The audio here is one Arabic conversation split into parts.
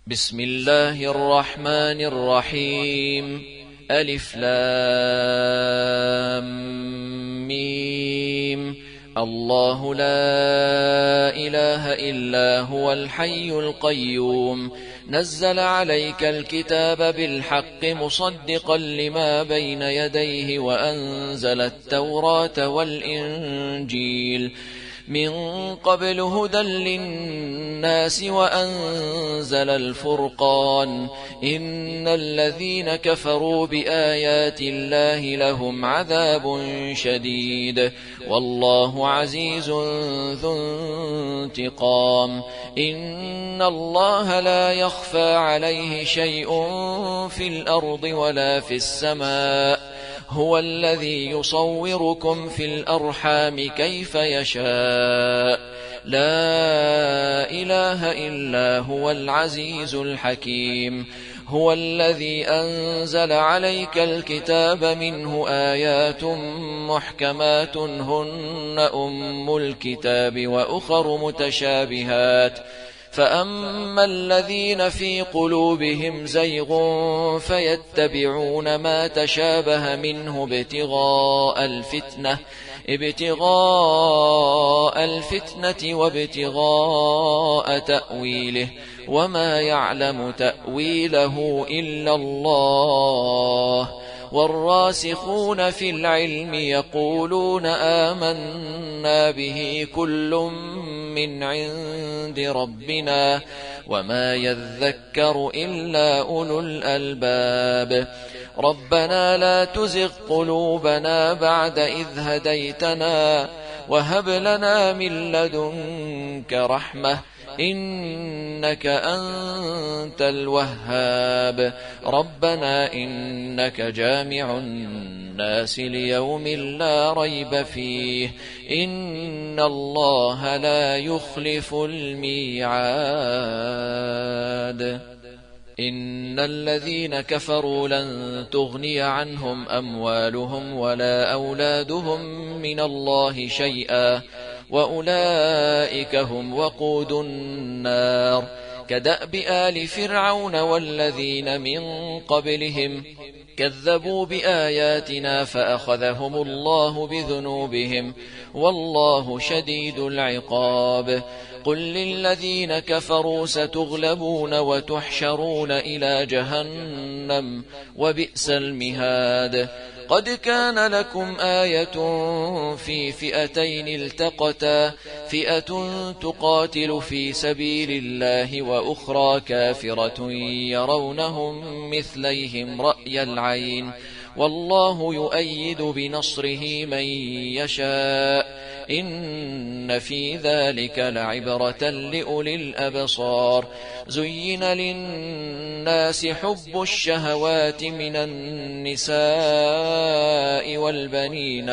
بسم الله الرحمن الرحيم. ألف لام ميم. الله لا إله إلا هو الحي القيوم، نزل عليك الكتاب بالحق مصدقا لما بين يديه وأنزل التوراة والإنجيل من قبل هدى للناس وأنزل الفرقان. إن الذين كفروا بآيات الله لهم عذاب شديد، والله عزيز ذو انتقام. إن الله لا يخفى عليه شيء في الأرض ولا في السماء، هو الذي يصوركم في الأرحام كيف يشاء، لا إله إلا هو العزيز الحكيم. هو الذي أنزل عليك الكتاب منه آيات محكمات هن أم الكتاب وأخر متشابهات، فأما الذين في قلوبهم زيغ فيتبعون ما تشابه منه ابتغاء الفتنة وابتغاء تأويله، وما يعلم تأويله إلا الله. والراسخون في العلم يقولون آمنا به كل من عند ربنا وما يذكر إلا أولو الألباب. ربنا لا تزغ قلوبنا بعد إذ هديتنا وهب لنا من لدنك رحمة إنك أنت الوهاب. ربنا إنك جامع الناس ليوم لا ريب فيه، إن الله لا يخلف الميعاد. إن الذين كفروا لن تغني عنهم أموالهم ولا أولادهم من الله شيئا، وأولئك هم وقود النار. كدأب آل فرعون والذين من قبلهم كذبوا بآياتنا فأخذهم الله بذنوبهم، والله شديد العقاب. قل للذين كفروا ستغلبون وتحشرون إلى جهنم وبئس المهاد. قد كان لكم آية في فئتين التقتا، فئة تقاتل في سبيل الله وأخرى كافرة يرونهم مثليهم رأي العين، والله يؤيد بنصره من يشاء. إن في ذلك لعبرة لأولي الأبصار. زين للناس حب الشهوات من النساء والبنين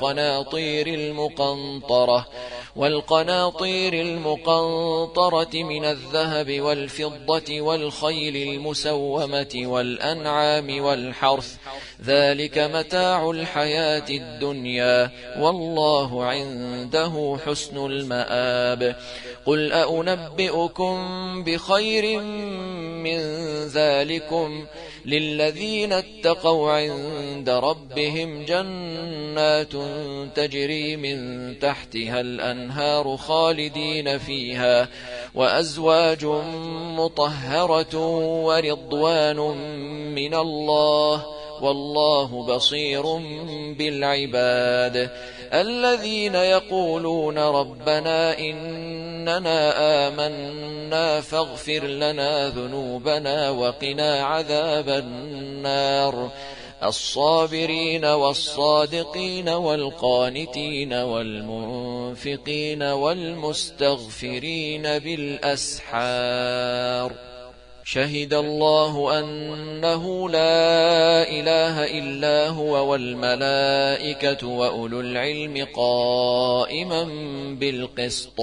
والقناطير المقنطرة من الذهب والفضة والخيل المسومة والأنعام والحرث، ذلك متاع الحياة الدنيا، والله عنده حسن المآب. قل أنبئكم بخير من ذلكم للذين اتقوا عند ربهم جنات تجري من تحتها الأنهار خالدين فيها، وأزواج مطهرة ورضوان من الله، والله بصير بالعباد. الذين يقولون ربنا إننا آمنا فاغفر لنا ذنوبنا وقنا عذاب النار. الصابرين والصادقين والقانتين والمنفقين والمستغفرين بالأسحار. شهد الله أنه لا إله إلا هو والملائكة وأولو العلم قائما بالقسط.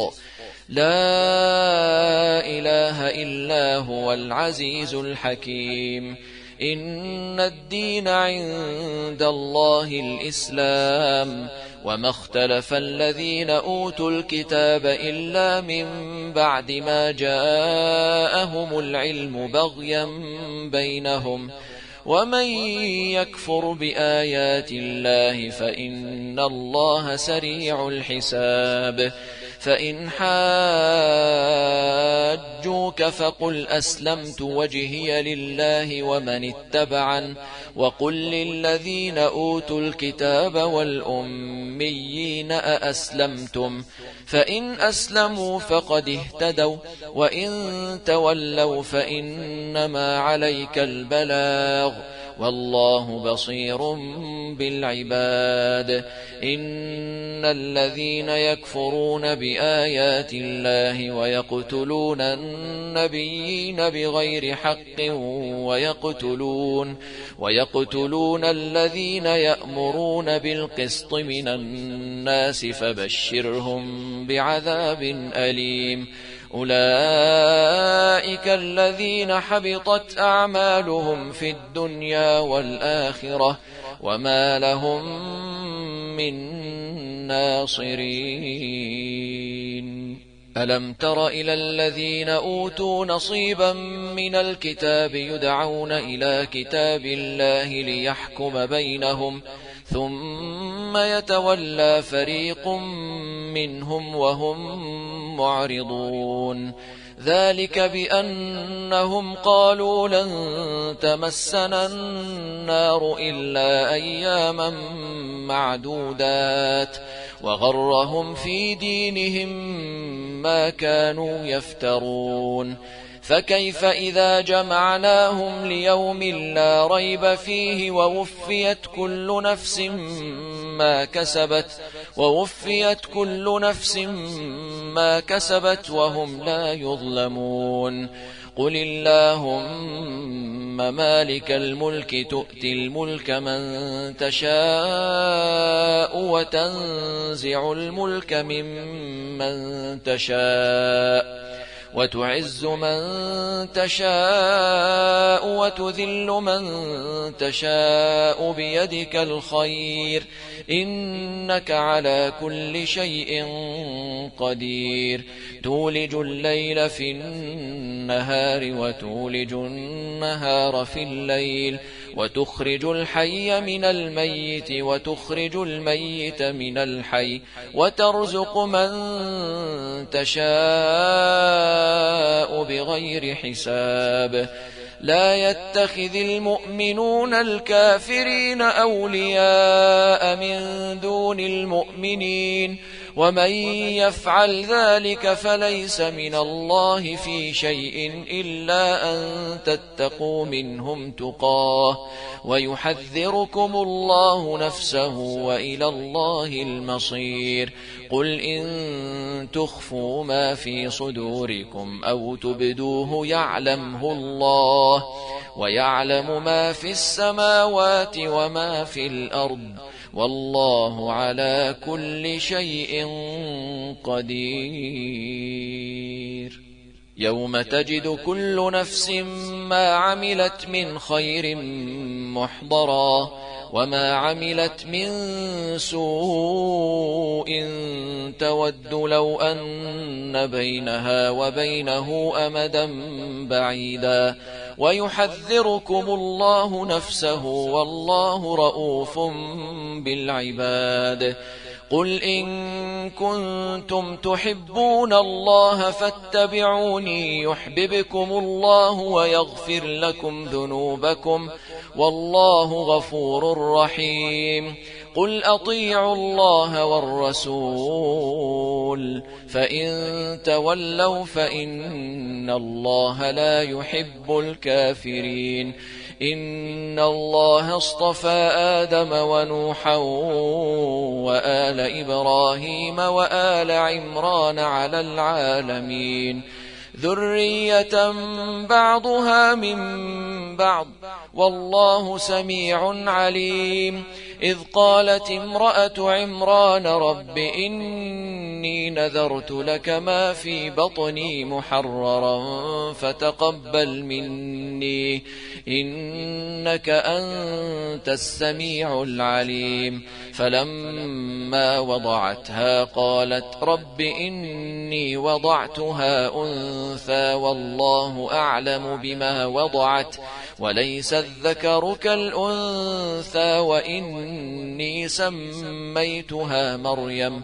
لا إله إلا هو العزيز الحكيم. إن الدين عند الله الإسلام وما اختلف الذين أوتوا الكتاب إلا من بعد ما جاءهم العلم بغيا بينهم ومن يكفر بآيات الله فإن الله سريع الحساب فإن حاجوك فقل أسلمت وجهي لله ومن اتبعن وقل للذين أوتوا الكتاب والأميين أأسلمتم فإن أسلموا فقد اهتدوا وإن تولوا فإنما عليك البلاغ والله بصير بالعباد إن الذين يكفرون بآيات الله ويقتلون النبيين بغير حق ويقتلون الذين يأمرون بالقسط من الناس فبشرهم بعذاب أليم أولئك الذين حبطت أعمالهم في الدنيا والآخرة وما لهم من ناصرين ألم تر إلى الذين أوتوا نصيبا من الكتاب يدعون إلى كتاب الله ليحكم بينهم ثم يتولى فريق منهم وهم معرضون ذلك بأنهم قالوا لن تمسنا النار إلا أياما معدودات وغرهم في دينهم ما كانوا يفترون فكيف إذا جمعناهم ليوم لا ريب فيه ووفيت كل نفس ما كسبت وهم لا يظلمون قل اللهم مالك الملك تؤتي الملك من تشاء وتنزع الملك ممن تشاء وتعز من تشاء وتذل من تشاء بيدك الخير إنك على كل شيء قدير تولج الليل في النهار وتولج النهار في الليل وتخرج الحي من الميت وتخرج الميت من الحي وترزق من تشاء بغير حساب لا يتخذ المؤمنون الكافرين أولياء من دون المؤمنين ومن يفعل ذلك فليس من الله في شيء إلا أن تتقوا منهم تقاه ويحذركم الله نفسه وإلى الله المصير قل إن تخفوا ما في صدوركم أو تبدوه يعلمه الله ويعلم ما في السماوات وما في الأرض والله على كل شيء قدير يوم تجد كل نفس ما عملت من خير محضرا وما عملت من سوء تود لو أن بينها وبينه أمدا بعيدا ويحذركم الله نفسه والله رؤوف بالعباد قل إن كنتم تحبون الله فاتبعوني يحببكم الله ويغفر لكم ذنوبكم والله غفور رحيم قل أطيعوا الله والرسول فإن تولوا فإن الله لا يحب الكافرين إن الله اصطفى آدم ونوحا وآل إبراهيم وآل عمران على العالمين ذرية بعضها من بعض والله سميع عليم إذ قالت امرأة عمران رب إني إني نذرت لك ما في بطني محررا فتقبل مني إنك أنت السميع العليم. فلما وضعتها قالت رب إني وضعتها أنثى والله أعلم بما وضعت وليس الذكر كالأنثى وإني سميتها مريم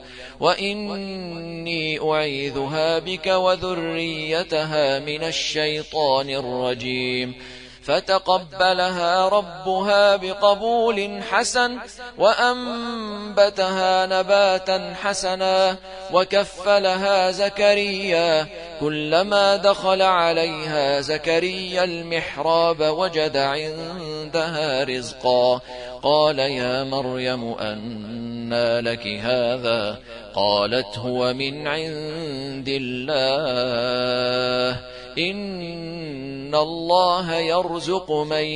وإني أعيذها بك وذريتها من الشيطان الرجيم. فتقبلها ربها بقبول حسن وأنبتها نباتا حسنا وكفلها زكريا كلما دخل عليها زكريا المحراب وجد عندها رزقا قال يا مريم أنى لك هذا قالت هو من عند الله إن الله يرزق من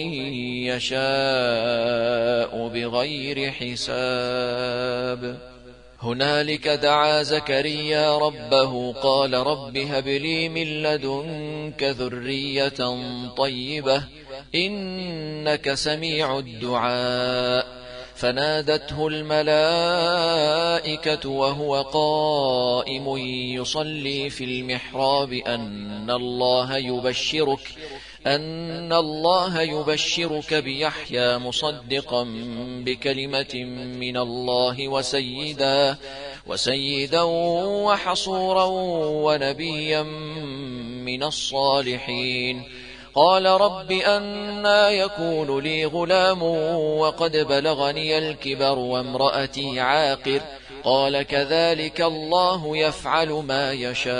يشاء بغير حساب. هنالك دعا زكريا ربه قال رب هب لي من لدنك ذرية طيبة إنك سميع الدعاء. فنادته الملائكة وهو قائم يصلي في المحراب أن الله يبشرك بيحيى مصدقا بكلمة من الله وسيدا وحصورا ونبيا من الصالحين. قال رب أنى يكون لي غلام وقد بلغني الكبر وامرأتي عاقر قال كذلك الله يفعل ما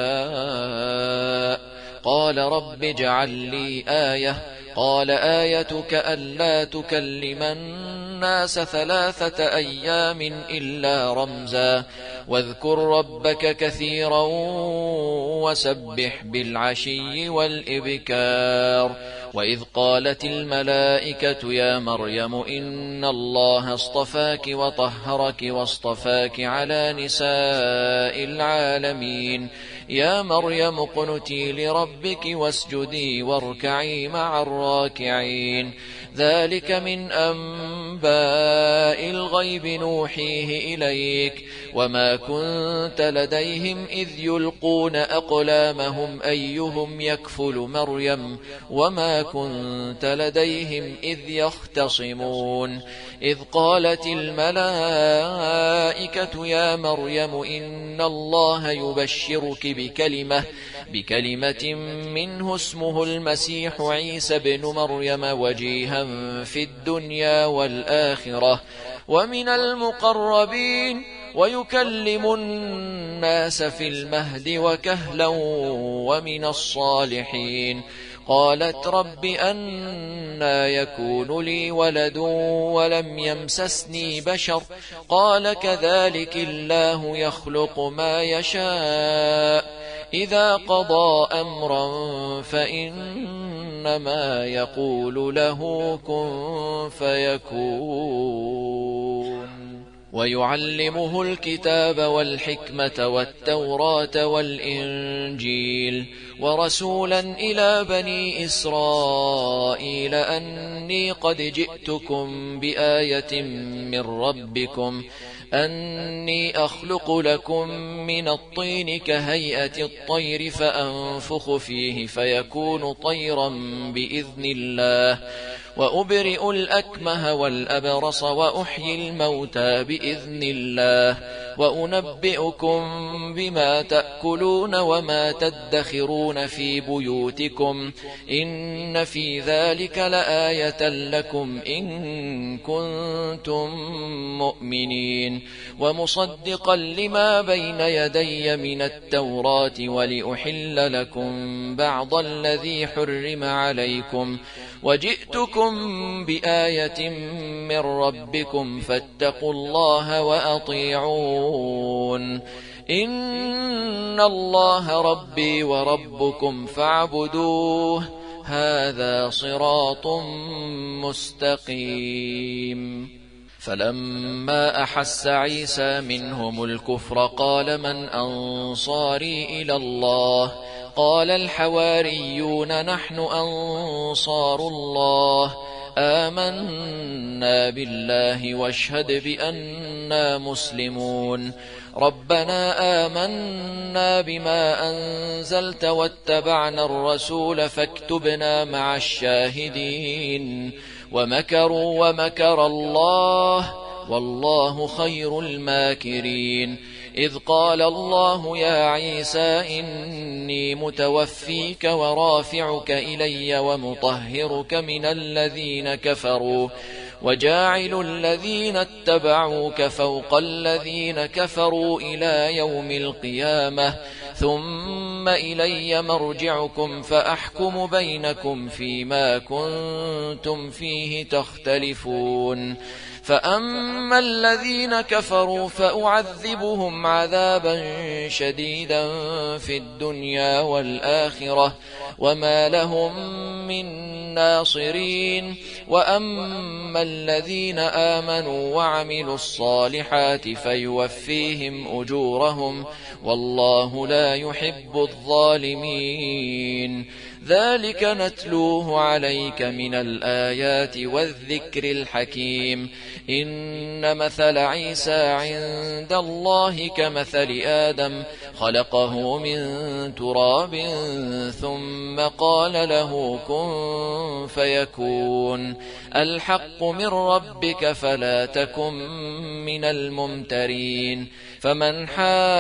يشاء. قال رب اجعل لي آية قال آيتك ألا تكلم الناس 3 أيام إلا رمزا واذكر ربك كثيرا وسبح بالعشي والإبكار. وإذ قالت الملائكة يا مريم إن الله اصطفاك وطهرك واصطفاك على نساء العالمين يا مريم اقنتي لربك واسجدي واركعي مع الراكعين. ذلك من أنباء الغيب نوحيه إليك وما كنت لديهم إذ يلقون أقلامهم أيهم يكفل مريم وما كنت لديهم إذ يختصمون. إذ قالت الملائكة يا مريم إن الله يبشرك بكلمة منه اسمه المسيح عيسى بن مريم وجيها في الدنيا والآخرة ومن المقربين ويكلم الناس في المهد وكهلا ومن الصالحين. قالت رب أنى يكون لي ولد ولم يمسسني بشر قال كذلك الله يخلق ما يشاء إذا قضى أمرا فإنما يقول له كن فيكون. ويعلمه الكتاب والحكمة والتوراة والإنجيل ورسولا إلى بني إسرائيل أني قد جئتكم بآية من ربكم أني أخلق لكم من الطين كهيئة الطير فأنفخ فيه فيكون طيرا بإذن الله وأبرئ الأكمه والأبرص وأحيي الموتى بإذن الله وأنبئكم بما تأكلون وما تدخرون في بيوتكم إن في ذلك لآية لكم إن كنتم مؤمنين. ومصدقا لما بين يدي من التوراة ولأحل لكم بعض الذي حرم عليكم وجئتكم بآية من ربكم فاتقوا الله وأطيعون إن الله ربي وربكم فاعبدوه هذا صراط مستقيم. فلما أحس عيسى منهم الكفر قال من أنصاري إلى الله قال الحواريون نحن أنصار الله آمنا بالله واشهد بأننا مسلمون ربنا آمنا بما أنزلت واتبعنا الرسول فاكتبنا مع الشاهدين ومكروا ومكر الله والله خير الماكرين إذ قال الله يا عيسى إني متوفيك ورافعك إلي ومطهرك من الذين كفروا وجاعل الذين اتبعوك فوق الذين كفروا إلى يوم القيامة ثم إلي مرجعكم فأحكم بينكم فيما كنتم فيه تختلفون فأما الذين كفروا فأعذبهم عذابا شديدا في الدنيا والآخرة وما لهم من ناصرين وأما الذين آمنوا وعملوا الصالحات فيوفيهم أجورهم والله لا يحب الظالمين ذلك نتلوه عليك من الآيات والذكر الحكيم إن مثل عيسى عند الله كمثل آدم خلقه من تراب ثم قال له كن فيكون الحق من ربك فلا تكن من الممترين فمن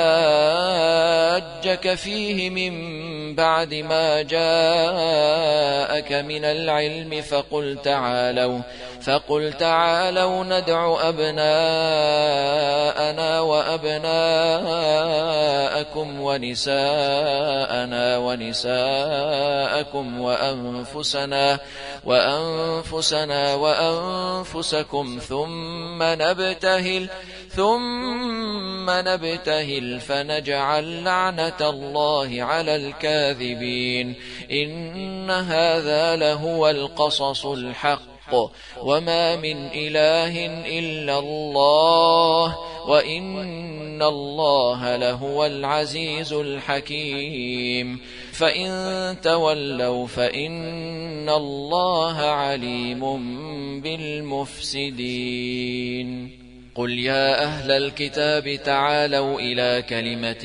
حاجك فيه من بعد ما جاءك من العلم فقل تعالوا ندع أبناءنا وأبناءكم ونساءنا ونساءكم وأنفسنا وأنفسكم ثم نبتهل فنجعل لعنة الله على الكاذبين إن هذا لهو القصص الحق وما من إله إلا الله وإن الله لهو العزيز الحكيم فإن تولوا فإن الله عليم بالمفسدين قل يا أهل الكتاب تعالوا إلى كلمة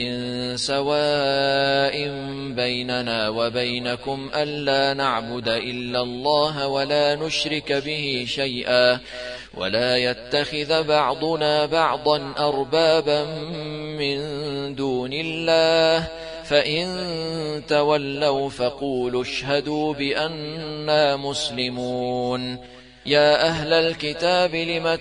سواء بيننا وبينكم ألا نعبد إلا الله ولا نشرك به شيئا ولا يتخذ بعضنا بعضا أربابا من دون الله فإن تولوا فقولوا اشهدوا بأننا مسلمون يا أهل الكتاب لم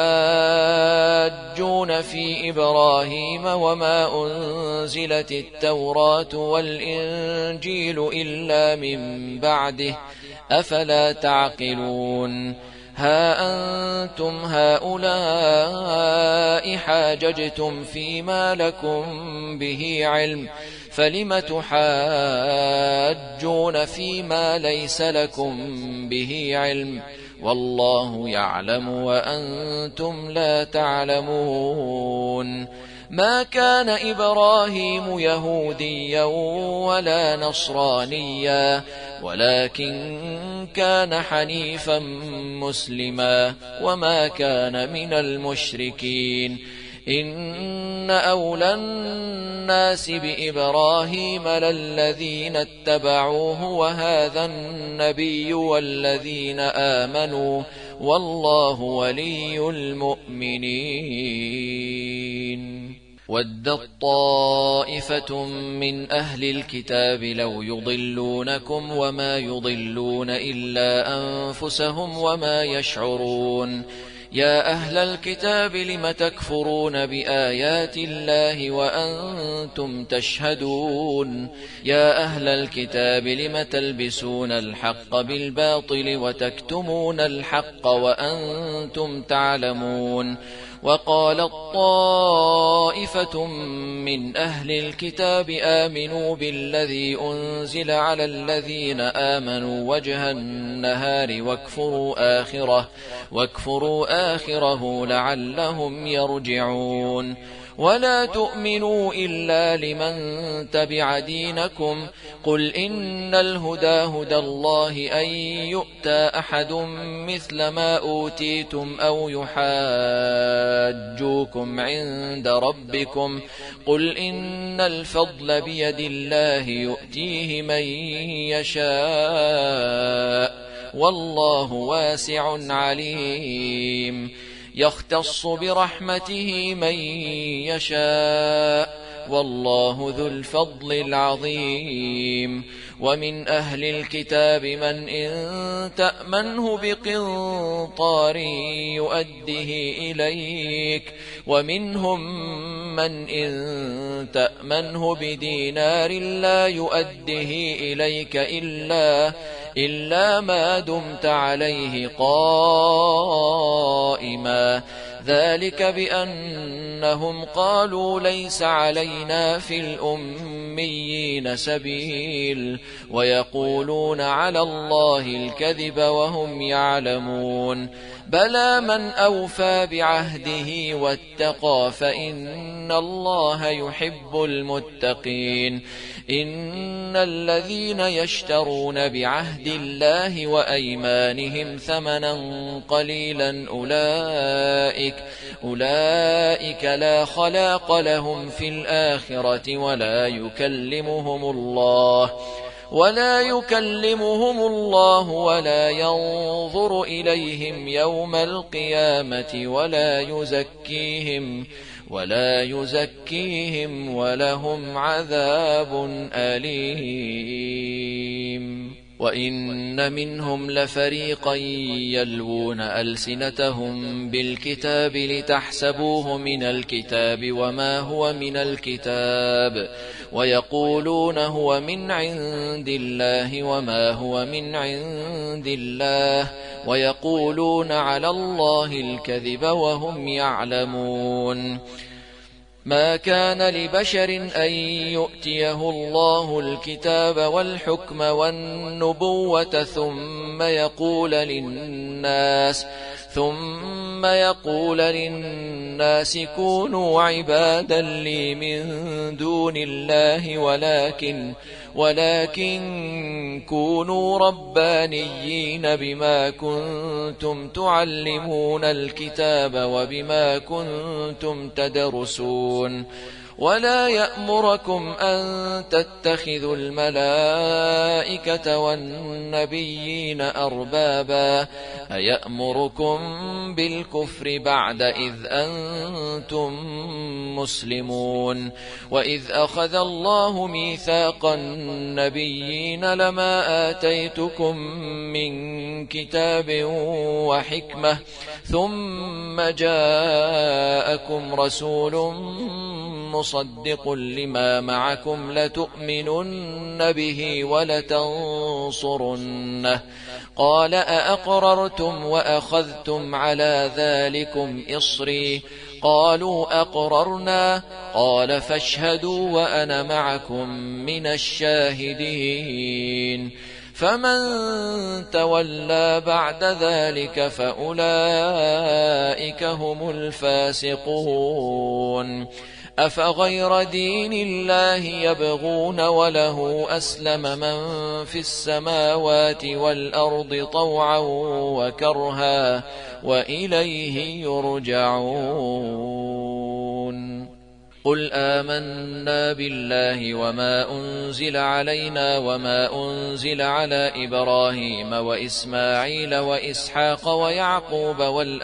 تحاجون في إبراهيم وما أنزلت التوراة والإنجيل إلا من بعده أفلا تعقلون ها أنتم هؤلاء حاججتم فيما لكم به علم فلم تحاجون فيما ليس لكم به علم والله يعلم وأنتم لا تعلمون ما كان إبراهيم يهوديا ولا نصرانيا ولكن كان حنيفا مسلما وما كان من المشركين إن أولى الناس بإبراهيم للذين اتبعوه وهذا النبي والذين آمنوا والله ولي المؤمنين ودت طائفة من أهل الكتاب لو يضلونكم وما يضلون إلا أنفسهم وما يشعرون يا أهل الكتاب لم تكفرون بآيات الله وأنتم تشهدون يا أهل الكتاب لم تلبسون الحق بالباطل وتكتمون الحق وأنتم تعلمون وقالت طائفة من أهل الكتاب آمنوا بالذي أنزل على الذين آمنوا وجه النهار واكفروا آخره لعلهم يرجعون ولا تؤمنوا إلا لمن تبع دينكم قل إن الهدى هدى الله أن يؤتى أحد مثل ما أوتيتم أو يحاجوكم عند ربكم قل إن الفضل بيد الله يؤتيه من يشاء والله واسع عليم يختص برحمته من يشاء والله ذو الفضل العظيم ومن أهل الكتاب من إن تأمنه بقنطار يؤده إليك ومنهم من إن تأمنه بدينار لا يؤده إليك إلا ما دمت عليه قائما ذلك بأنهم قالوا ليس علينا في الأميين سبيل ويقولون على الله الكذب وهم يعلمون بلى من أوفى بعهده واتقى فإن الله يحب المتقين إن الذين يشترون بعهد الله وأيمانهم ثمنا قليلا أولئك لا خلاق لهم في الآخرة ولا يكلمهم الله ولا ينظر إليهم يوم القيامة ولا يزكيهم ولهم عذاب أليم وإن منهم لفريقا يلوون ألسنتهم بالكتاب لتحسبوه من الكتاب وما هو من الكتاب ويقولون هو من عند الله وما هو من عند الله ويقولون على الله الكذب وهم يعلمون ما كان لبشر أن يؤتيه الله الكتاب والحكم والنبوة ثم يقول للناس كونوا عبادا لي من دون الله ولكن كونوا ربانيين بما كنتم تعلمون الكتاب وبما كنتم تدرسون ولا يأمركم أن تتخذوا الملائكة والنبيين أربابا أيأمركم بالكفر بعد إذ أنتم مسلمون وإذ أخذ الله ميثاق النبيين لما آتيتكم من كتاب وحكمة ثم جاءكم رسول مصدق لما معكم لتؤمنن به ولتنصرنه قال أأقررتم وأخذتم على ذلكم إصري قالوا أقررنا قال فاشهدوا وأنا معكم من الشاهدين فمن تولى بعد ذلك فأولئك هم الفاسقون أفغير دين الله يبغون وله أسلم من في السماوات والأرض طوعا وكرها وإليه يرجعون قل آمنا بالله وما أنزل علينا وما أنزل على إبراهيم وإسماعيل وإسحاق ويعقوب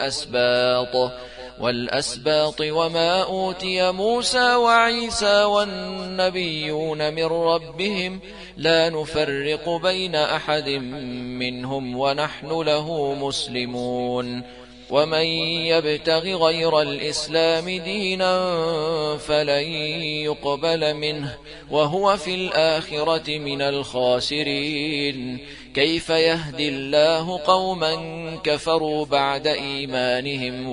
والأسباط وما أوتي موسى وعيسى والنبيون من ربهم لا نفرق بين أحد منهم ونحن له مسلمون ومن يبتغ غير الإسلام دينا فلن يقبل منه وهو في الآخرة من الخاسرين كيف يهدي الله قوما كفروا بعد إيمانهم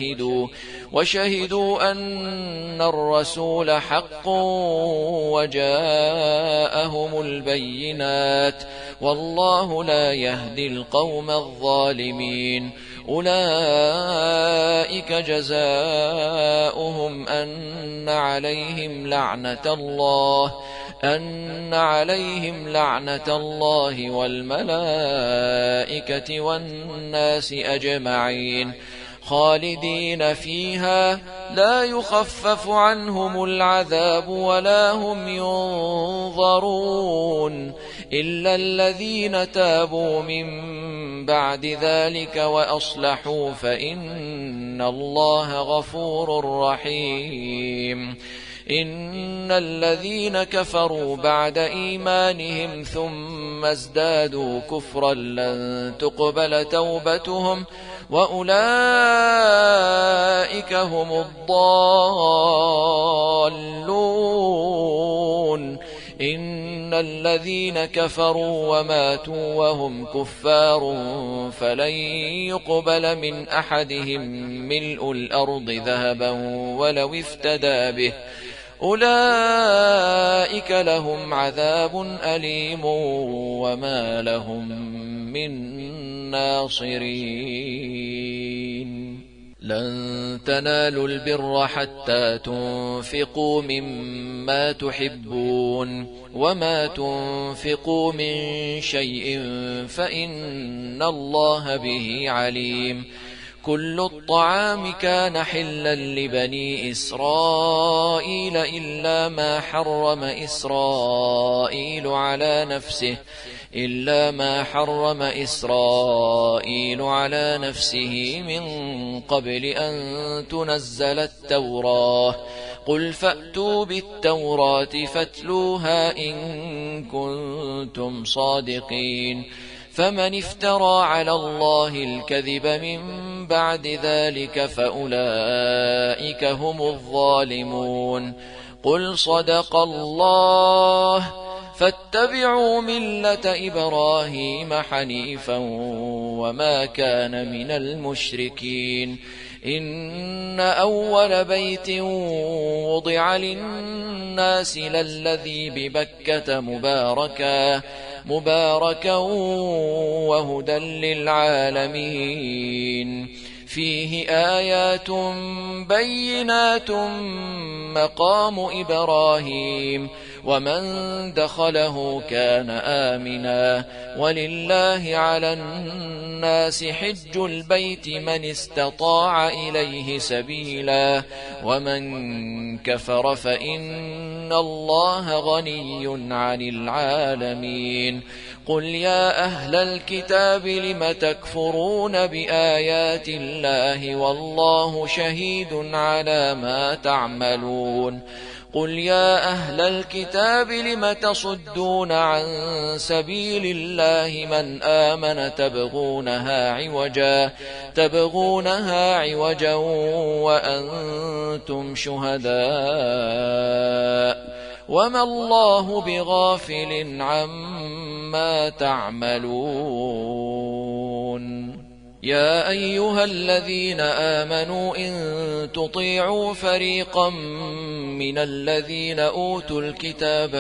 وشهدوا أن الرسول حق وجاءهم البينات والله لا يهدي القوم الظالمين. أولئك جزاؤهم أن عليهم لعنة الله والملائكة والناس أجمعين خالدين فيها لا يخفف عنهم العذاب ولا هم ينظرون إلا الذين تابوا من بعد ذلك وأصلحوا فإن الله غفور رحيم. إن الذين كفروا بعد إيمانهم ثم ازدادوا كفرا لن تقبل توبتهم وأولئك هم الضالون. إن الذين كفروا وماتوا وهم كفار فلن يقبل من أحدهم ملء الأرض ذهبا ولو افتدى به أولئك لهم عذاب أليم وما لهم من ناصرين. لن تنالوا البر حتى تنفقوا مما تحبون وما تنفقوا من شيء فإن الله به عليم. كل الطعام كان حلا لبني إسرائيل إلا ما حرم إسرائيل على نفسه من قبل أن تنزل التوراة. قل فأتوا بالتوراة فاتلوها إن كنتم صادقين. فمن افترى على الله الكذب من بعد ذلك فأولئك هم الظالمون. قل صدق الله فاتبعوا ملة إبراهيم حنيفا وما كان من المشركين. إن أول بيت وضع للناس للذي ببكة مباركا وهدى للعالمين. فيه آيات بينات مقام إبراهيم ومن دخله كان آمنا ولله على الناس حج البيت من استطاع إليه سبيلا ومن كفر فإن الله غني عن العالمين. قل يا أهل الكتاب لم تكفرون بآيات الله والله شهيد على ما تعملون. قل يا أهل الكتاب لم تصدون عن سبيل الله من آمن تبغونها عوجا وأنتم شهداء وما الله بغافل عما تعملون. يا أيها الذين آمنوا إن تطيعوا فريقا من الذين أوتوا الكتاب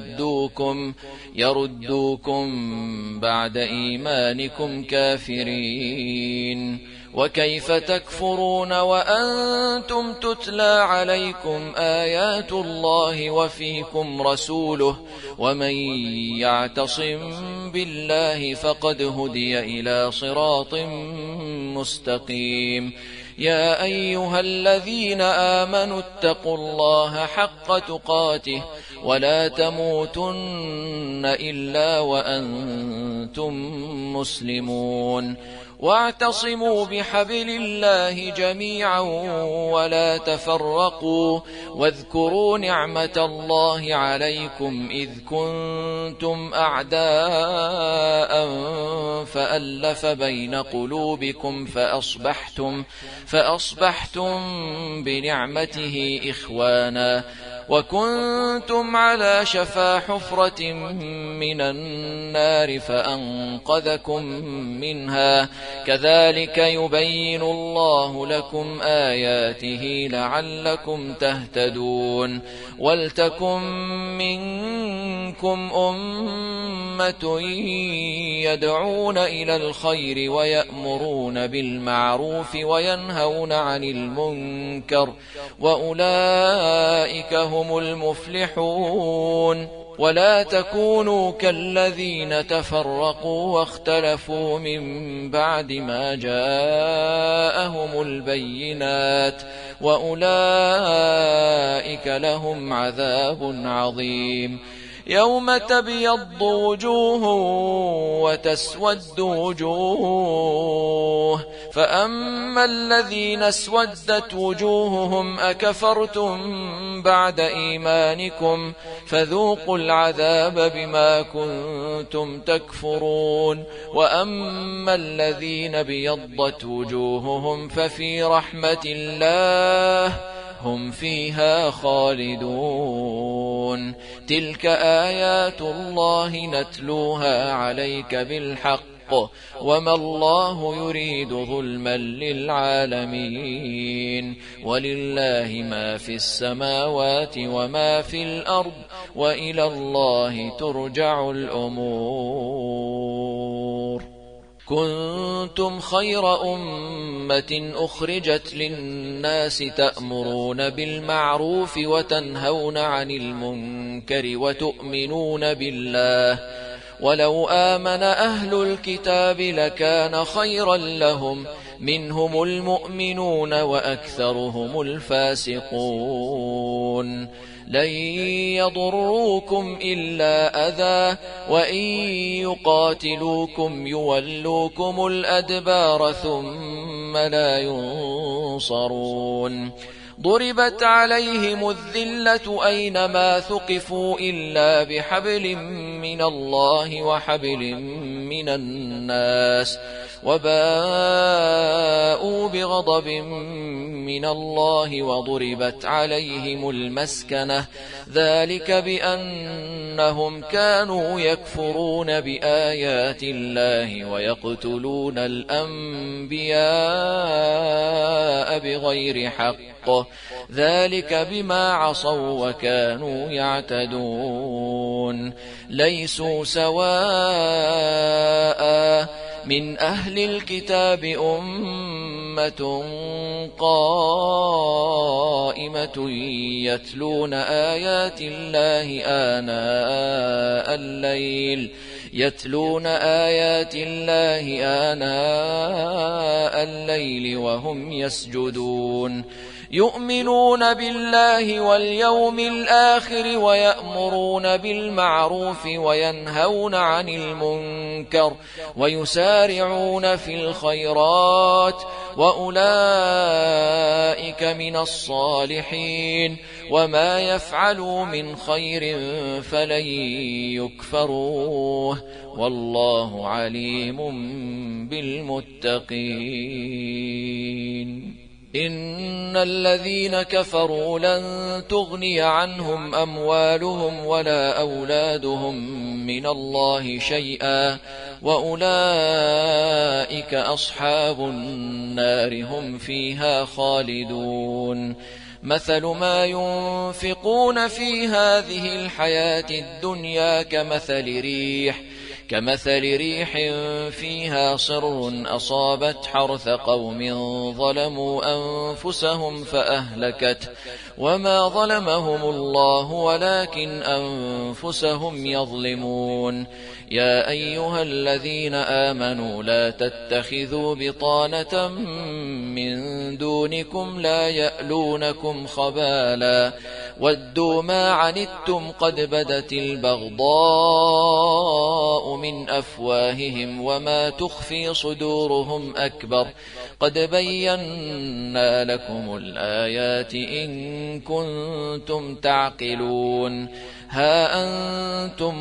يردوكم بعد إيمانكم كافرين. وكيف تكفرون وأنتم تتلى عليكم آيات الله وفيكم رسوله ومن يعتصم بالله فقد هدي إلى صراط مستقيم. يا أيها الذين آمنوا اتقوا الله حق تقاته ولا تموتن إلا وأنتم مسلمون. واعتصموا بحبل الله جميعا ولا تفرقوا واذكروا نعمة الله عليكم إذ كنتم أعداء فألف بين قلوبكم فأصبحتم بنعمته إخوانا وكنتم على شفا حفرة من النار فأنقذكم منها كذلك يبين الله لكم آياته لعلكم تهتدون ولتكن منكم أمة يدعون إلى الخير ويأمرون بالمعروف وينهون عن المنكر وأولئك هم المفلحون ولا تكونوا كالذين تفرقوا واختلفوا من بعد ما جاءهم البينات وأولئك لهم عذاب عظيم يوم تبيض وجوه وتسود وجوه فأما الذين اسودت وجوههم أكفرتم بعد إيمانكم فذوقوا العذاب بما كنتم تكفرون وأما الذين بيضت وجوههم ففي رحمة الله هم فيها خالدون تلك آيات الله نتلوها عليك بالحق وما الله يريد ظلما للعالمين ولله ما في السماوات وما في الأرض وإلى الله ترجع الأمور كنتم خير أمة أخرجت للناس تأمرون بالمعروف وتنهون عن المنكر وتؤمنون بالله ولو آمن أهل الكتاب لكان خيرا لهم منهم المؤمنون وأكثرهم الفاسقون لن يضروكم إلا أذى وإن يقاتلوكم يولوكم الأدبار ثم لا ينصرون ضربت عليهم الذلة أينما ثقفوا إلا بحبل من الله وحبل من الناس وباءوا بغضب من الله وضربت عليهم المسكنة ذلك بأنهم كانوا يكفرون بآيات الله ويقتلون الأنبياء بغير حق ذلك بما عصوا وكانوا يعتدون ليسوا سواء من أهل الكتاب أمة قائمة يتلون آيات الله آناء الليل وهم يسجدون يؤمنون بالله واليوم الآخر ويأمرون بالمعروف وينهون عن المنكر ويسارعون في الخيرات وأولئك من الصالحين وما يفعلوا من خير فلن يكفروه والله عليم بالمتقين إن الذين كفروا لن تغني عنهم أموالهم ولا أولادهم من الله شيئا وأولئك أصحاب النار هم فيها خالدون مثل ما ينفقون في هذه الحياة الدنيا كمثل ريح فيها صر أصابت حرث قوم ظلموا أنفسهم فأهلكت وما ظلمهم الله ولكن أنفسهم يظلمون يا أيها الذين آمنوا لا تتخذوا بطانة من دونكم لا يألونكم خبالا ودوا ما عنتم قد بدت البغضاء من أفواههم وما تخفي صدورهم أكبر قد بينا لكم الآيات إن كنتم تعقلون ها أنتم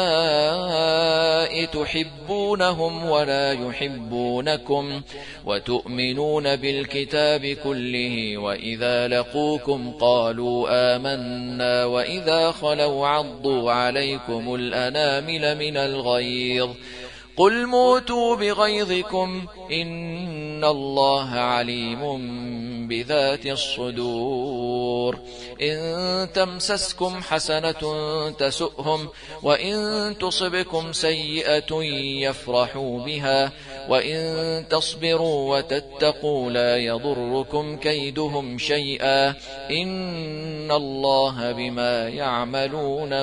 أولئك تحبونهم ولا يحبونكم وتؤمنون بالكتاب كله وإذا لقوكم قالوا آمنا وإذا خلوا عضوا عليكم الأنامل من الغيظ قل موتوا بغيظكم إن الله عليم بذات الصدور إن تمسسكم حسنة تسؤهم وإن تصبكم سيئة يفرحوا بها وإن تصبروا وتتقوا لا يضركم كيدهم شيئا إن الله بما يعملون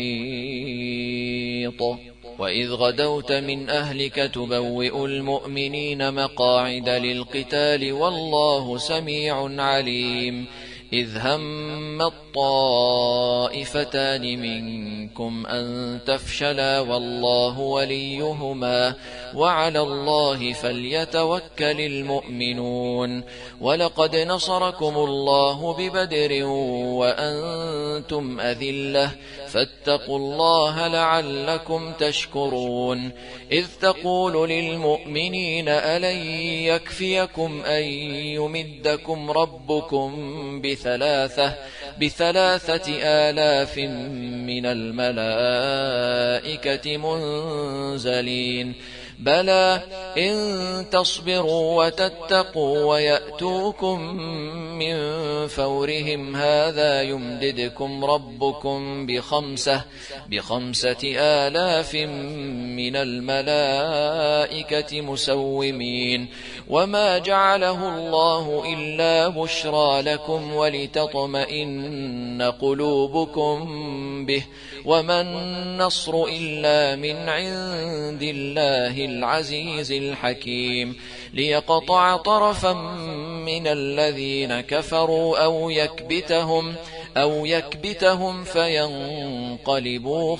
محيط وإذ غدوت من أهلك تبوئ المؤمنين مقاعد للقتال والله سميع عليم إذ هم الطائفتان منكم أن تفشلا والله وليهما وعلى الله فليتوكل المؤمنون ولقد نصركم الله ببدر وأنتم أذلة فاتقوا الله لعلكم تشكرون إذ تقول للمؤمنين ألن يكفيكم أن يمدكم ربكم بثلاثة آلاف من الملائكة منزلين بلى إن تصبروا وتتقوا ويأتوكم من فورهم هذا يمددكم ربكم بخمسة آلاف من الملائكة مسومين وما جعله الله إلا بشرى لكم ولتطمئن قلوبكم به وما النصر إلا من عند الله العزيز الحكيم ليقطع طرفا من الذين كفروا أو يكبتهم فينقلبوا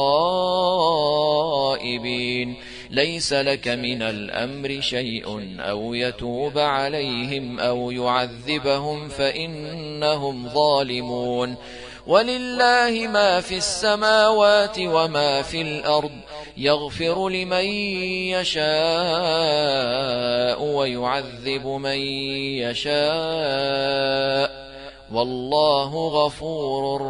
خائبين ليس لك من الأمر شيء أو يتوب عليهم أو يعذبهم فإنهم ظالمون ولله ما في السماوات وما في الأرض يغفر لمن يشاء ويعذب من يشاء والله غفور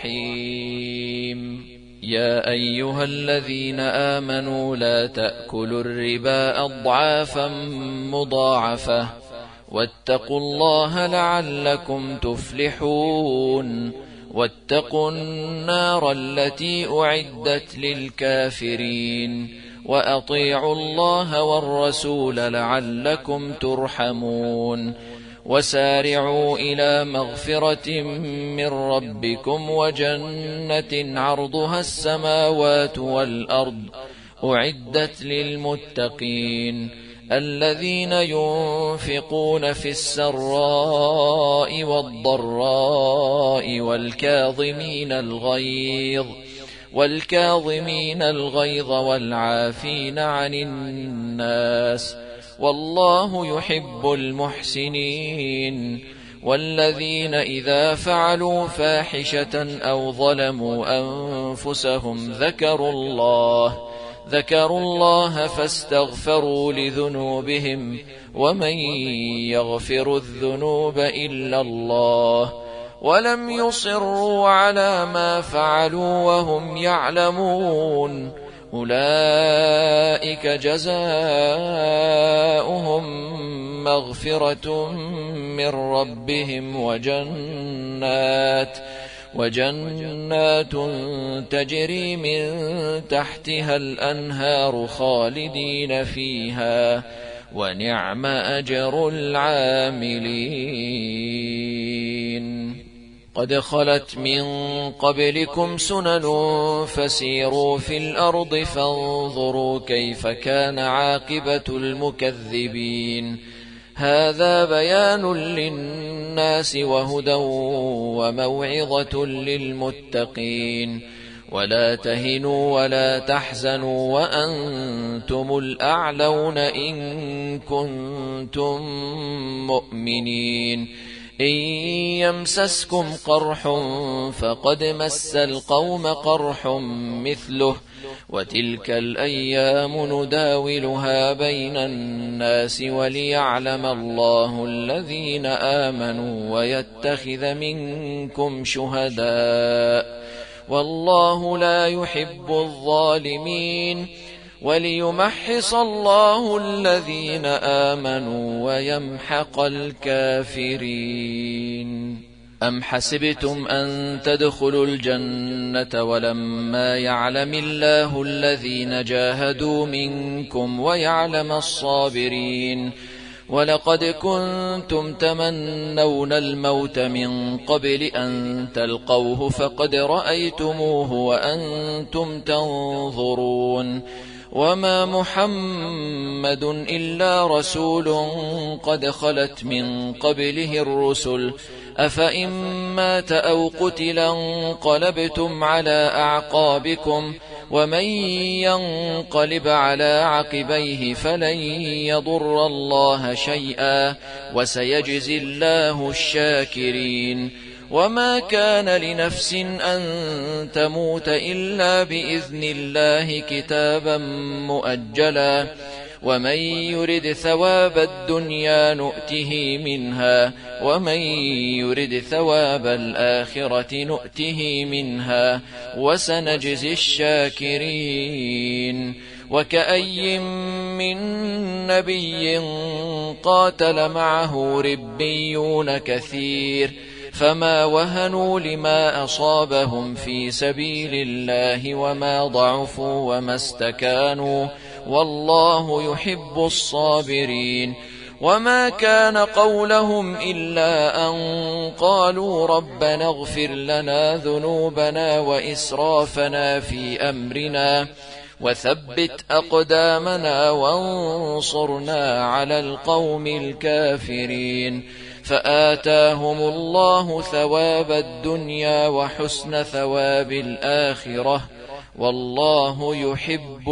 رحيم يا أيها الذين آمنوا لا تأكلوا الربا أضعافا مضاعفة واتقوا الله لعلكم تفلحون واتقوا النار التي أعدت للكافرين وأطيعوا الله والرسول لعلكم ترحمون وسارعوا إلى مغفرة من ربكم وجنة عرضها السماوات والأرض أعدت للمتقين الذين ينفقون في السراء والضراء والكاظمين الغيظ والعافين عن الناس والله يحب المحسنين والذين إذا فعلوا فاحشة أو ظلموا أنفسهم ذكروا الله فاستغفروا لذنوبهم ومن يغفر الذنوب إلا الله ولم يصروا على ما فعلوا وهم يعلمون أولئك جزاؤهم مغفرة من ربهم وجنات تجري من تحتها الأنهار خالدين فيها ونعم أجر العاملين قد خلت من قبلكم سنن فسيروا في الأرض فانظروا كيف كان عاقبة المكذبين هذا بيان للناس وهدى وموعظة للمتقين ولا تهنوا ولا تحزنوا وأنتم الأعلون إن كنتم مؤمنين إن يمسسكم قرح فقد مس القوم قرح مثله وتلك الأيام نداولها بين الناس وليعلم الله الذين آمنوا ويتخذ منكم شهداء والله لا يحب الظالمين وليمحص الله الذين آمنوا ويمحق الكافرين. أم حسبتم أن تدخلوا الجنة ولما يعلم الله الذين جاهدوا منكم ويعلم الصابرين ولقد كنتم تمنون الموت من قبل أن تلقوه فقد رأيتموه وأنتم تنظرون وما محمد إلا رسول قد خلت من قبله الرسل أفإن مات أو قتلا انقلبتم على أعقابكم ومن ينقلب على عقبيه فلن يضر الله شيئا وسيجزي الله الشاكرين. وما كان لنفس أن تموت إلا بإذن الله كتابا مؤجلا ومن يرد ثواب الدنيا نؤته منها ومن يرد ثواب الآخرة نؤته منها وسنجزي الشاكرين. وكأي من نبي قاتل معه ربيون كثير فما وهنوا لما أصابهم في سبيل الله وما ضعفوا وما استكانوا والله يحب الصابرين. وما كان قولهم إلا أن قالوا ربنا اغفر لنا ذنوبنا وإسرافنا في أمرنا وثبت أقدامنا وانصرنا على القوم الكافرين فآتاهم الله ثواب الدنيا وحسن ثواب الآخرة والله يحب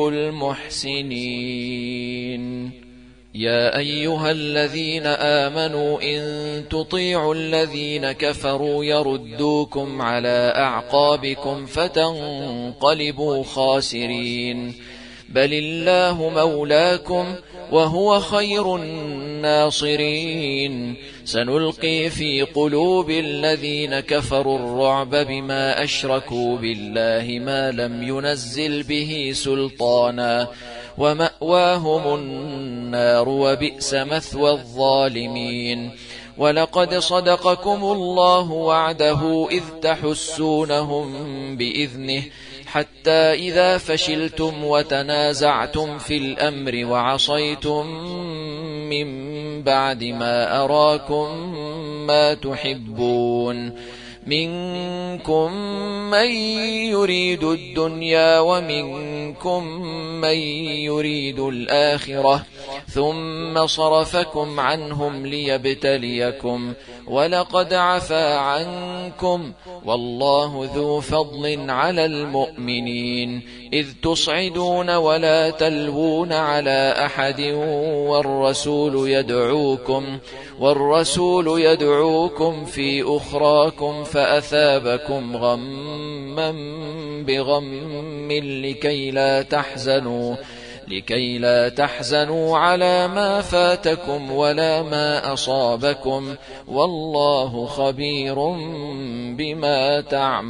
المحسنين. يا أيها الذين آمنوا إن تطيعوا الذين كفروا يردوكم على أعقابكم فتنقلبوا خاسرين بل الله مولاكم وهو خير الناصرين. سنلقي في قلوب الذين كفروا الرعب بما أشركوا بالله ما لم ينزل به سلطانا ومأواهم النار وبئس مثوى الظالمين. ولقد صدقكم الله وعده إذ تحسونهم بإذنه حتى إذا فشلتم وتنازعتم في الأمر وعصيتم من بعد ما أراكم ما تحبون منكم من يريد الدنيا ومنكم من يريد الآخرة ثم صرفكم عنهم ليبتليكم ولقد عفا عنكم والله ذو فضل على المؤمنين إذ تصعدون ولا تلوون على أحد والرسول يدعوكم في أخراكم فأثابكم غما بغم لكي لا تحزنوا على ما فاتكم ولا ما أصابكم والله خبير بما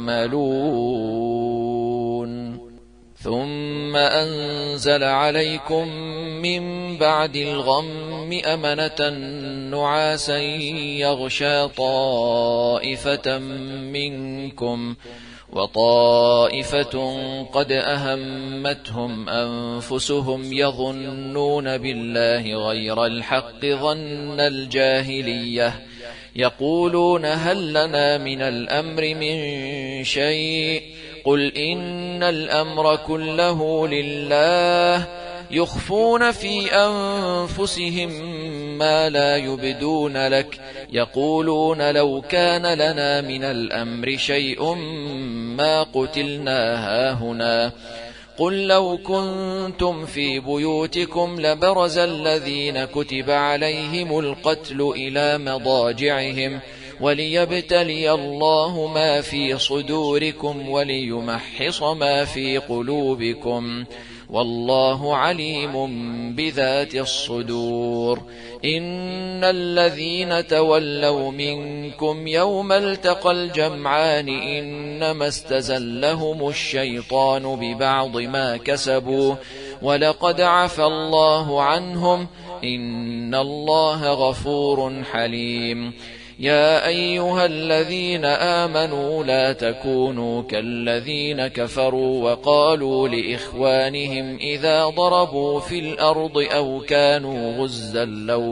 تعملون. ثم أنزل عليكم من بعد الغم أمنة نعاسا يغشى طائفة منكم وطائفة قد أهمتهم أنفسهم يظنون بالله غير الحق ظن الجاهلية يقولون هل لنا من الأمر من شيء قل إن الأمر كله لله يخفون في أنفسهم ما لا يبدون لك يقولون لو كان لنا من الأمر شيء ما قتلنا هاهنا قل لو كنتم في بيوتكم لبرز الذين كتب عليهم القتل إلى مضاجعهم وليبتلي الله ما في صدوركم وليمحص ما في قلوبكم، والله عليم بذات الصدور. إن الذين تولوا منكم يوم التقى الجمعان إنما استزلهم الشيطان ببعض ما كسبوا ولقد عفى الله عنهم، إن الله غفور حليم. يا أيها الذين آمنوا لا تكونوا كالذين كفروا وقالوا لإخوانهم إذا ضربوا في الأرض أو كانوا غزا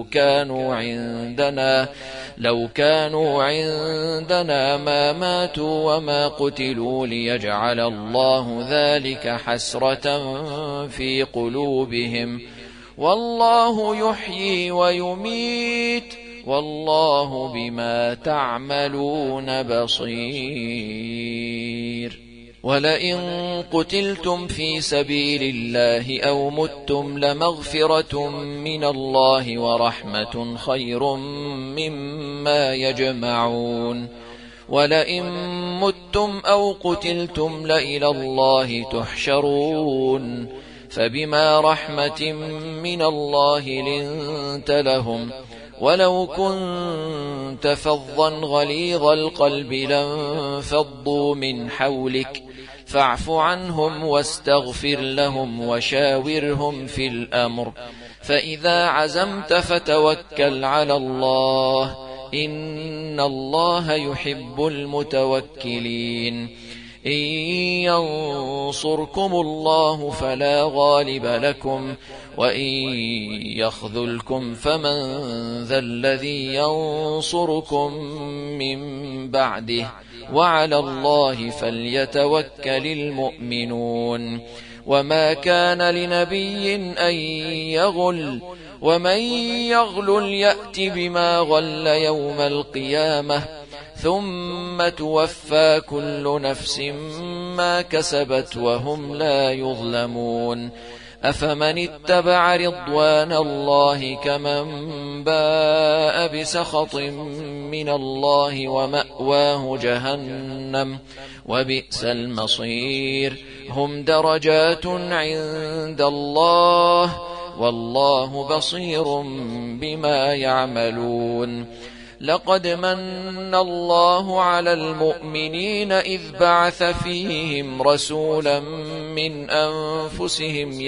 لو كانوا عندنا ما ماتوا وما قتلوا ليجعل الله ذلك حسرة في قلوبهم، والله يحيي ويميت، والله بما تعملون بصير. ولئن قتلتم في سبيل الله أو متم لمغفرة من الله ورحمة خير مما يجمعون. ولئن متم أو قتلتم لإلى الله تحشرون، فبما رحمة من الله لنت لهم، ولو كنت فظا غليظ القلب لانفضوا من حولك، فاعف عنهم واستغفر لهم وشاورهم في الأمر، فإذا عزمت فتوكل على الله، إن الله يحب المتوكلين. إن ينصركم الله فلا غالب لكم، وإن يخذلكم فمن ذا الذي ينصركم من بعده، وعلى الله فليتوكل المؤمنون. وما كان لنبي أن يغل، ومن يغل يأت بما غل يوم القيامة، ثم توفى كل نفس ما كسبت وهم لا يظلمون. أفمن اتبع رضوان الله كمن باء بسخط من الله ومأواه جهنم وبئس المصير. هم درجات عند الله، والله بصير بما يعملون. لقد من الله على المؤمنين إذ بعث فيهم رسولا من أنفسهم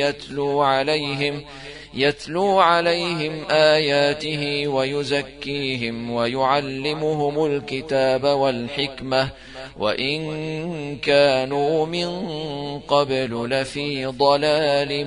يتلو عليهم آياته ويزكيهم ويعلمهم الكتاب والحكمة، وإن كانوا من قبل لفي ضلال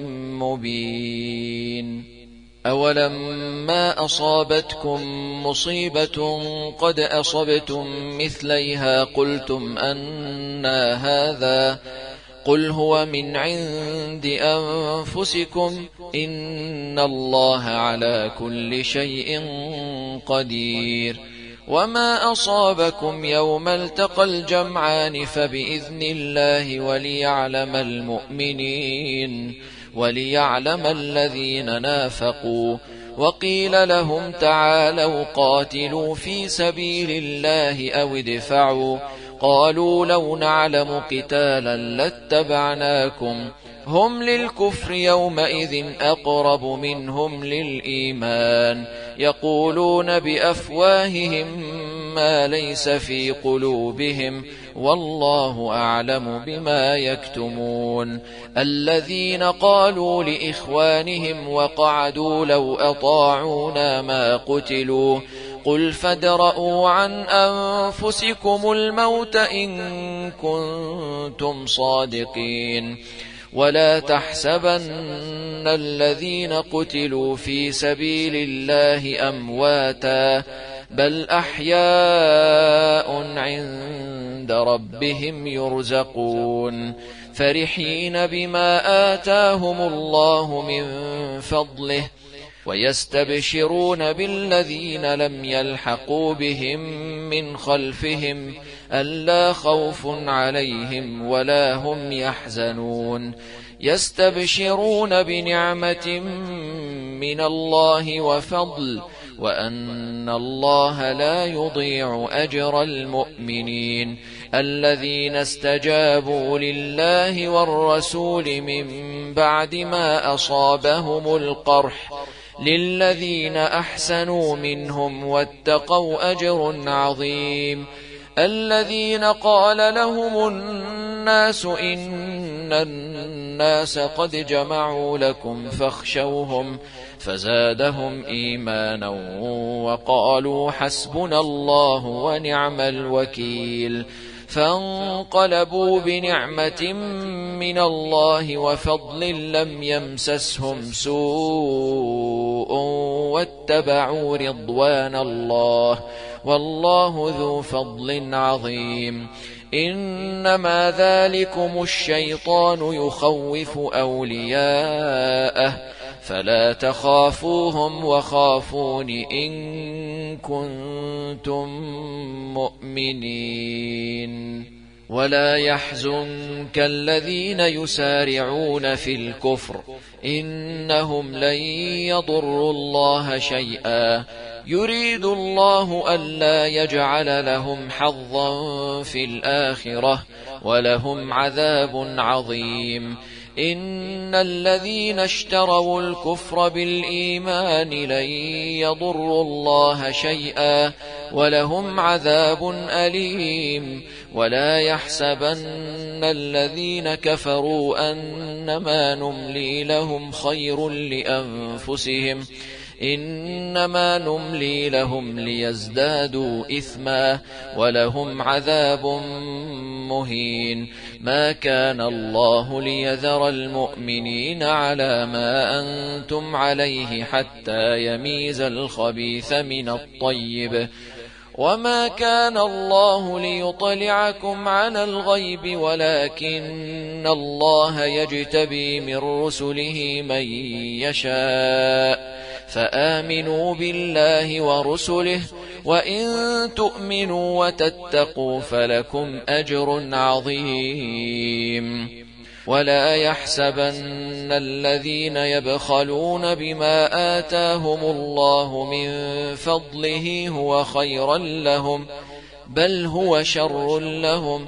مبين. أولما أصابتكم مصيبة قد أصبتم مثليها قلتم أنى هذا، قل هو من عند أنفسكم، إن الله على كل شيء قدير. وما أصابكم يوم التقى الجمعان فبإذن الله وليعلم الذين نافقوا. وقيل لهم تعالوا قاتلوا في سبيل الله أو ادفعوا، قالوا لو نعلم قتالا لاتبعناكم، هم للكفر يومئذ أقرب منهم للإيمان، يقولون بأفواههم ما ليس في قلوبهم، والله أعلم بما يكتمون. الذين قالوا لإخوانهم وقعدوا لو أطاعونا ما قتلوا، قل فادرءوا عن أنفسكم الموت إن كنتم صادقين. ولا تحسبن الذين قتلوا في سبيل الله أمواتا، بل أحياء عند ربهم يرزقون، فرحين بما آتاهم الله من فضله، ويستبشرون بالذين لم يلحقوا بهم من خلفهم ألا خوف عليهم ولا هم يحزنون. يستبشرون بنعمة من الله وفضل، وأن الله لا يضيع أجر المؤمنين الذين استجابوا لله والرسول من بعد ما أصابهم القرح للذين أحسنوا منهم واتقوا أجر عظيم الذين قال لهم الناس إن الناس قد جمعوا لكم فاخشوهم فزادهم إيمانا وقالوا حسبنا الله ونعم الوكيل فانقلبوا بنعمة من الله وفضل لم يمسسهم سوء واتبعوا رضوان الله والله ذو فضل عظيم إنما ذلكم الشيطان يخوف أولياءه فلا تخافوهم وخافون إن كنتم مؤمنين ولا يحزنك الذين يسارعون في الكفر إنهم لن يضروا الله شيئا يريد الله ألا يجعل لهم حظا في الآخرة ولهم عذاب عظيم إن الذين اشتروا الكفر بالإيمان لن يضروا الله شيئا ولهم عذاب أليم ولا يحسبن الذين كفروا أنما نملي لهم خير لأنفسهم إنما نملي لهم ليزدادوا إثما ولهم عذاب مهين ما كان الله ليذر المؤمنين على ما أنتم عليه حتى يميز الخبيث من الطيب وما كان الله ليطلعكم على الغيب ولكن الله يجتبي من رسله من يشاء فآمنوا بالله ورسله وإن تؤمنوا وتتقوا فلكم أجر عظيم ولا يحسبن الذين يبخلون بما آتاهم الله من فضله هو خيرا لهم بل هو شر لهم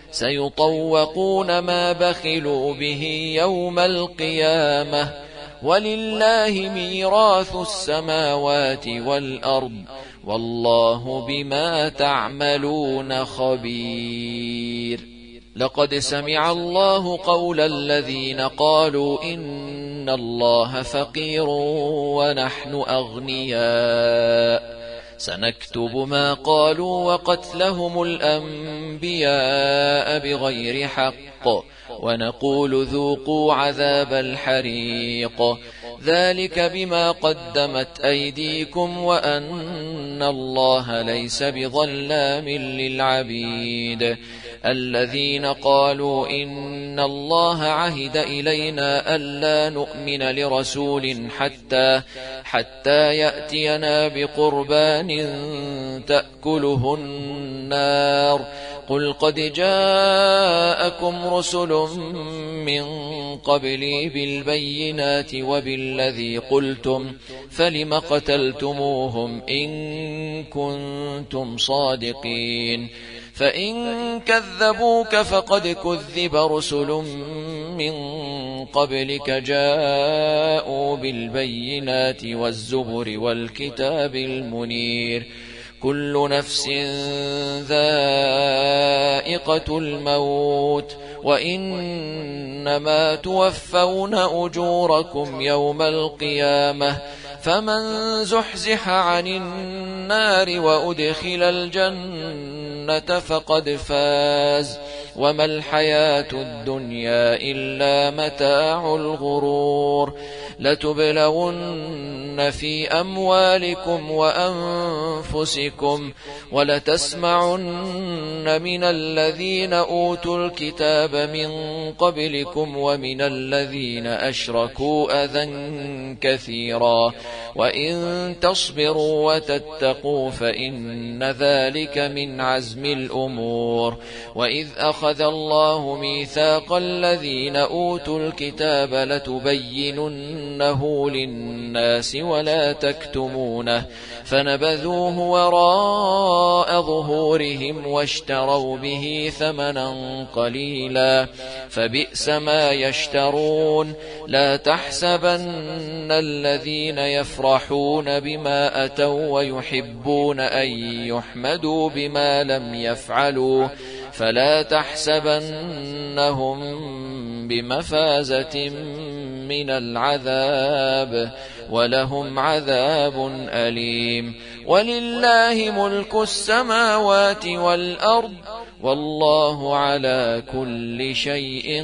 سيطوقون ما بخلوا به يوم القيامة ولله ميراث السماوات والأرض والله بما تعملون خبير لقد سمع الله قول الذين قالوا إن الله فقير ونحن أغنياء سنكتب ما قالوا وقتلهم الأنبياء بغير حق ونقول ذوقوا عذاب الحريق ذلك بما قدمت أيديكم وأن الله ليس بظلام للعبيد الذين قالوا إن الله عهد إلينا ألا نؤمن لرسول حتى يأتينا بقربان تأكله النار قل قد جاءكم رسل من قبلي بالبينات وبالذي قلتم فلم قتلتموهم إن كنتم صادقين فإن كذبوك فقد كذب رسل من قبلك جاءوا بالبينات والزبر والكتاب المنير كل نفس ذائقة الموت وإنما توفون أجوركم يوم القيامة فمن زحزح عن النار وأدخل الجنة فقد فاز وما الحياة الدنيا إلا متاع الغرور لتبلون في أموالكم وأنفسكم ولتسمعن من الذين أوتوا الكتاب من قبلكم ومن الذين أشركوا أذى كثيرا وإن تصبروا وتتقوا فإن ذلك من عزم الأمور. وإذ أخذ الله ميثاق الذين أوتوا الكتاب لتبيننه للناس ولا تكتمونه فنبذوه وراء ظهورهم واشتروا به ثمنا قليلا فبئس ما يشترون. لا تحسبن الذين يفرحون بما أتوا ويحبون أن يحمدوا بما لم يفعلوا فلا تحسبنهم بمفازة من العذاب ولهم عذاب أليم. ولله ملك السماوات والأرض والله على كل شيء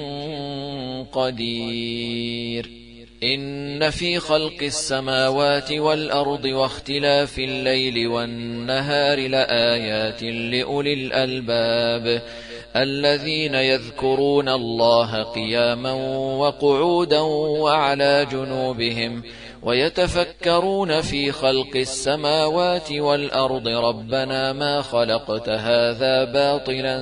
قدير. إن في خلق السماوات والأرض واختلاف الليل والنهار لآيات لأولي الألباب الذين يذكرون الله قياما وقعودا وعلى جنوبهم ويتفكرون في خلق السماوات والأرض ربنا ما خلقت هذا باطلا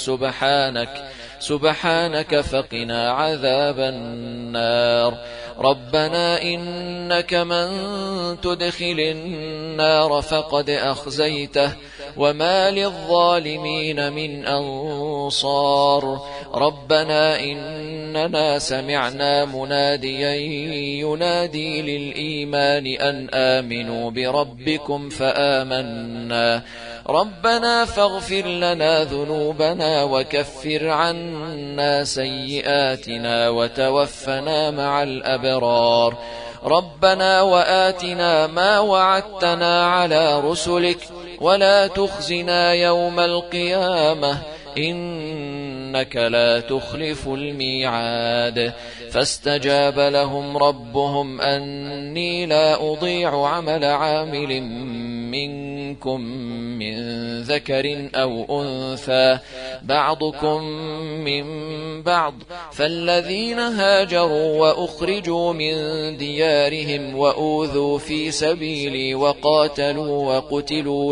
سبحانك فقنا عذاب النار. ربنا إنك من تدخل النار فقد أخزيته وما للظالمين من أنصار. ربنا إننا سمعنا مناديا ينادي للإيمان أن آمنوا بربكم فآمنا ربنا فاغفر لنا ذنوبنا وكفر عنا سيئاتنا وتوفنا مع الأبرار. ربنا وآتنا ما وعدتنا على رسلك ولا تخزنا يوم القيامة إنك لا تخلف الميعاد. فاستجاب لهم ربهم أني لا أضيع عمل عامل منكم من ذكر أو أنثى بعضكم من بعض فالذين هاجروا وأخرجوا من ديارهم وأوذوا في سبيلي وقاتلوا وقتلوا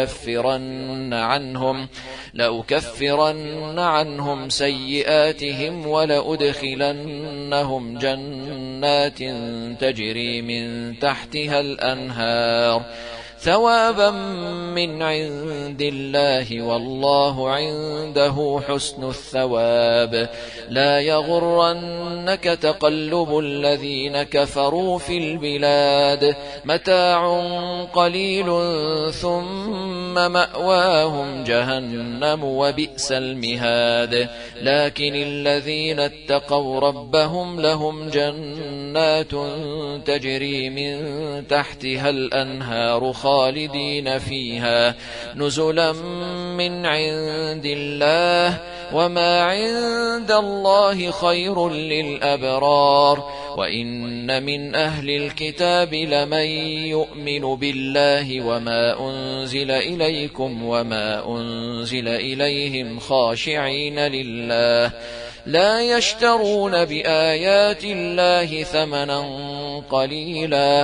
لأكفرن عنهم سيئاتهم ولأدخلنهم جنات تجري من تحتها الأنهار ثوابا من عند الله والله عنده حسن الثواب. لا يغرنك تقلب الذين كفروا في البلاد متاع قليل ثم مأواهم جهنم وبئس المهاد. لكن الذين اتقوا ربهم لهم جنات تجري من تحتها الأنهار خالدين فيها نزلا من عند الله وما عند الله خير للأبرار. وإن من أهل الكتاب لمن يؤمن بالله وما أنزل إليكم وما أنزل إليهم خاشعين لله لا يشترون بآيات الله ثمنا قليلا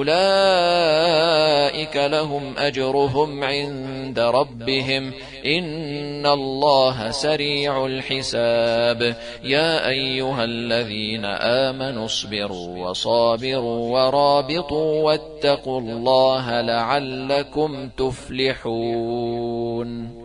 أولئك لهم أجرهم عند ربهم إن الله سريع الحساب. يا أيها الذين آمنوا اصبروا وصابروا ورابطوا واتقوا الله لعلكم تفلحون.